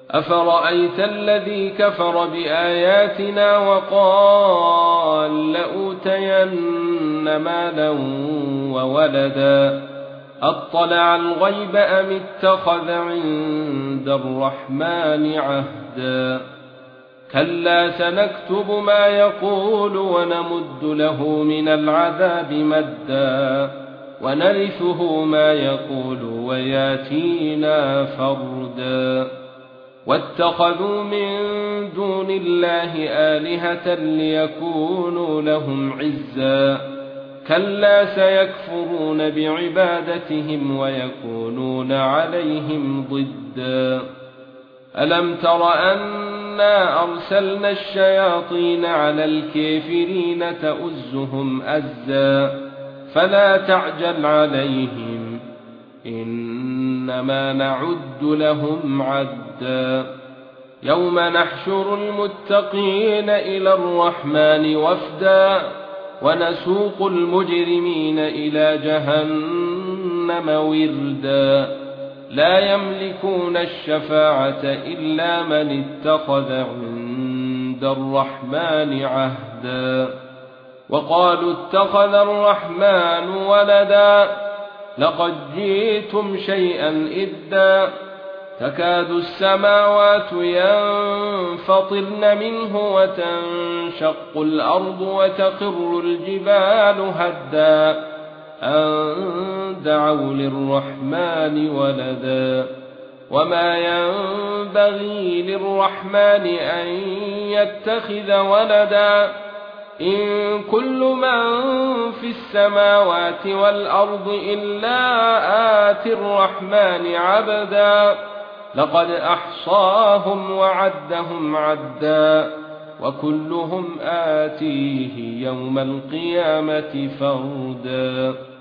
أفرأيت الذي كفر بآياتنا وقال لأوتين مالا وولدا أطلع الغيب أم اتخذ عند الرحمن عهدا كلا سنكتب ما يقول ونمد له من العذاب مدا ونرثه ما يقول وياتينا فردا واتخذوا من دون الله آلهة ليكونوا لهم عزا كلا سيكفرون بعبادتهم ويكونون عليهم ضدا ألم تر أنا أرسلنا الشياطين على الكافرين تؤزهم أزا فلا تعجل عليهم إنما نعد لهم عدا يوم نحشر المتقين إلى الرحمن وفدا ونسوق المجرمين إلى جهنم وردا لا يملكون الشفاعة إلا من اتخذ عند الرحمن عهدا وقالوا اتخذ الرحمن ولدا لقد جئتم شيئا إدا تكاد السماوات ينفطرن منه وتنشق الأرض وتخر الجبال هدا أن دعوا للرحمن ولدا وما ينبغي للرحمن أن يتخذ ولدا إن كل من في السماوات والأرض إلا آتي الرحمن عبدا لقد أحصاهم وعدهم عدا وكلهم آتيه يوم القيامة فردا